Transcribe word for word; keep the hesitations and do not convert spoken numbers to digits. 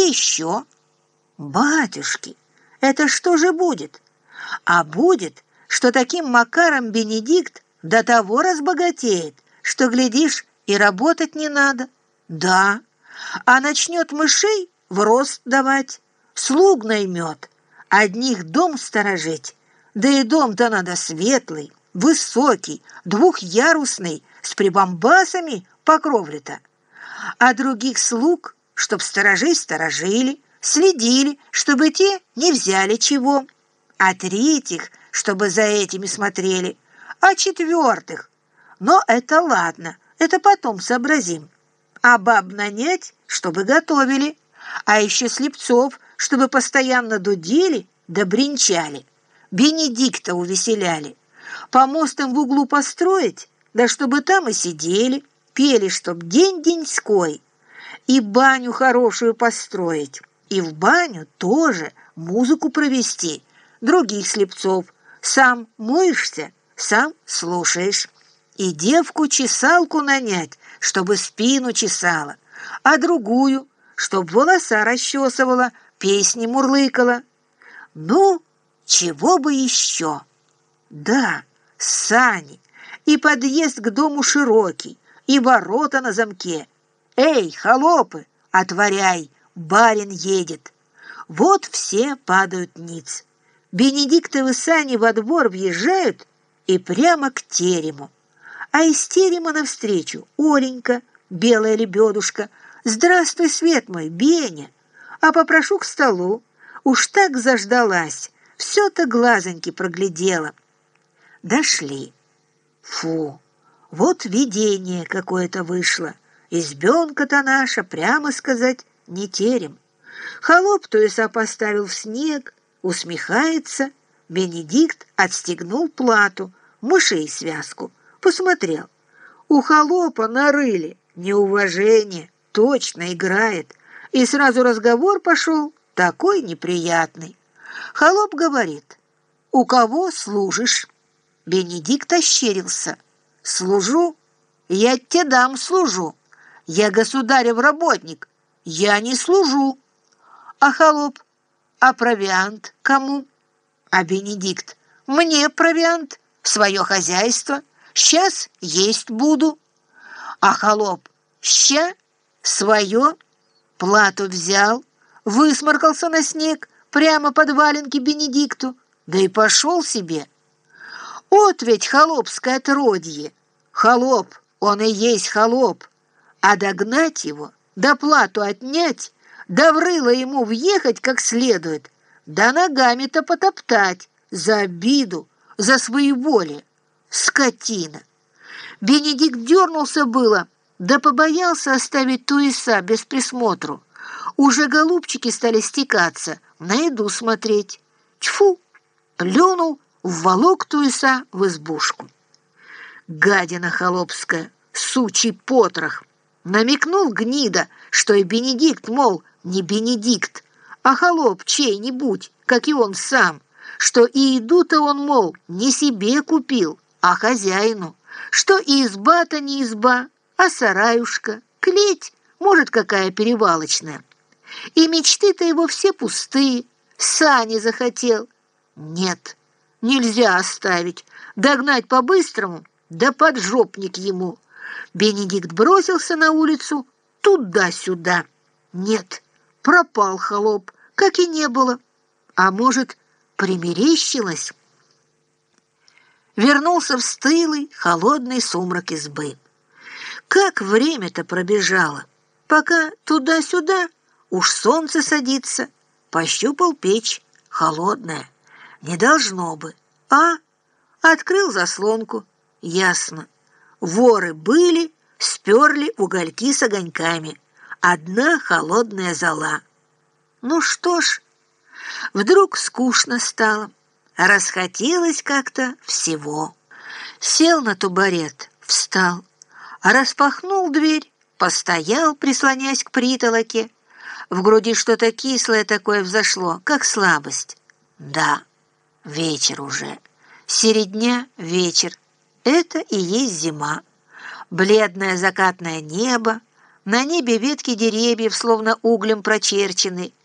еще. Батюшки, это что же будет? А будет, что таким макаром Бенедикт до того разбогатеет, что, глядишь, и работать не надо. Да, а начнет мышей в рост давать, слуг наймет, одних дом сторожить. Да и дом-то надо светлый, высокий, двухъярусный, с прибамбасами по кровле-то. А других слуг, чтоб сторожей сторожили, следили, чтобы те не взяли чего. А третьих, чтобы за этими смотрели. А четвертых, но это ладно, это потом сообразим. А баб нанять, чтобы готовили, а еще слепцов, чтобы постоянно дудели да бренчали, Бенедикта увеселяли. Помост им в углу построить, да чтобы там и сидели, пели, чтоб день-деньской, и баню хорошую построить, и в баню тоже музыку провести, других слепцов, сам моешься, сам слушаешь, и девку-чесалку нанять, чтобы спину чесала, а другую, чтоб волоса расчесывала, песни мурлыкала. Ну, чего бы еще? Да, сани, и подъезд к дому широкий, и ворота на замке. Эй, холопы, отворяй, барин едет. Вот все падают ниц. Бенедиктовы сани во двор въезжают и прямо к терему. А из терема навстречу Оленька, белая лебедушка. Здравствуй, свет мой, Беня. А попрошу к столу. Уж так заждалась, все-то глазоньки проглядела. Дошли. Фу, вот видение какое-то вышло. Избенка-то наша, прямо сказать, не терем. Холоп туеса поставил в снег, усмехается. Бенедикт отстегнул плату, мышей связку, посмотрел. У холопа нарыли неуважение, точно играет. И сразу разговор пошел такой неприятный. Холоп говорит: «У кого служишь?» Бенедикт ощерился. «Служу? Я тебе дам служу. Я государев работник. Я не служу». А холоп: «А провиант кому?» А Бенедикт: «Мне провиант, в свое хозяйство. Сейчас есть буду». А холоп: «Ща? Свое?» Плату взял, высморкался на снег прямо под валенки Бенедикту, да и пошел себе. Вот ведь холопское отродье. Холоп, он и есть холоп. А догнать его, да плату отнять, да в рыло ему въехать как следует, да ногами-то потоптать за обиду, за своеволие. Скотина! Бенедикт дернулся было, да побоялся оставить туеса без присмотру. Уже голубчики стали стекаться, на еду смотреть. Тьфу! Плюнул, вволок туеса в избушку. Гадина холопская, сучий потрох! Намекнул гнида, что и Бенедикт, мол, не Бенедикт, а холоп чей-нибудь, как и он сам, что и еду-то он, мол, не себе купил, а хозяину, что и изба-то не изба, а сараюшка, клеть, может, какая перевалочная. И мечты-то его все пустые, сани захотел. Нет, нельзя оставить, догнать по-быстрому, да поджопник ему. Бенедикт бросился на улицу туда-сюда. Нет, пропал холоп, как и не было. А может, примерещилось? Вернулся в стылый, холодный сумрак избы. Как время-то пробежало, пока туда-сюда уж солнце садится. Пощупал печь, холодная, не должно бы. А, открыл заслонку, ясно. Воры были, сперли угольки с огоньками. Одна холодная зола. Ну что ж, вдруг скучно стало, расхотелось как-то всего. Сел на тубарет, встал, распахнул дверь, постоял, прислонясь к притолоке. В груди что-то кислое такое взошло, как слабость. Да, вечер уже, середня вечер. Это и есть зима. Бледное закатное небо, На небе ветки деревьев, словно углем прочерчены.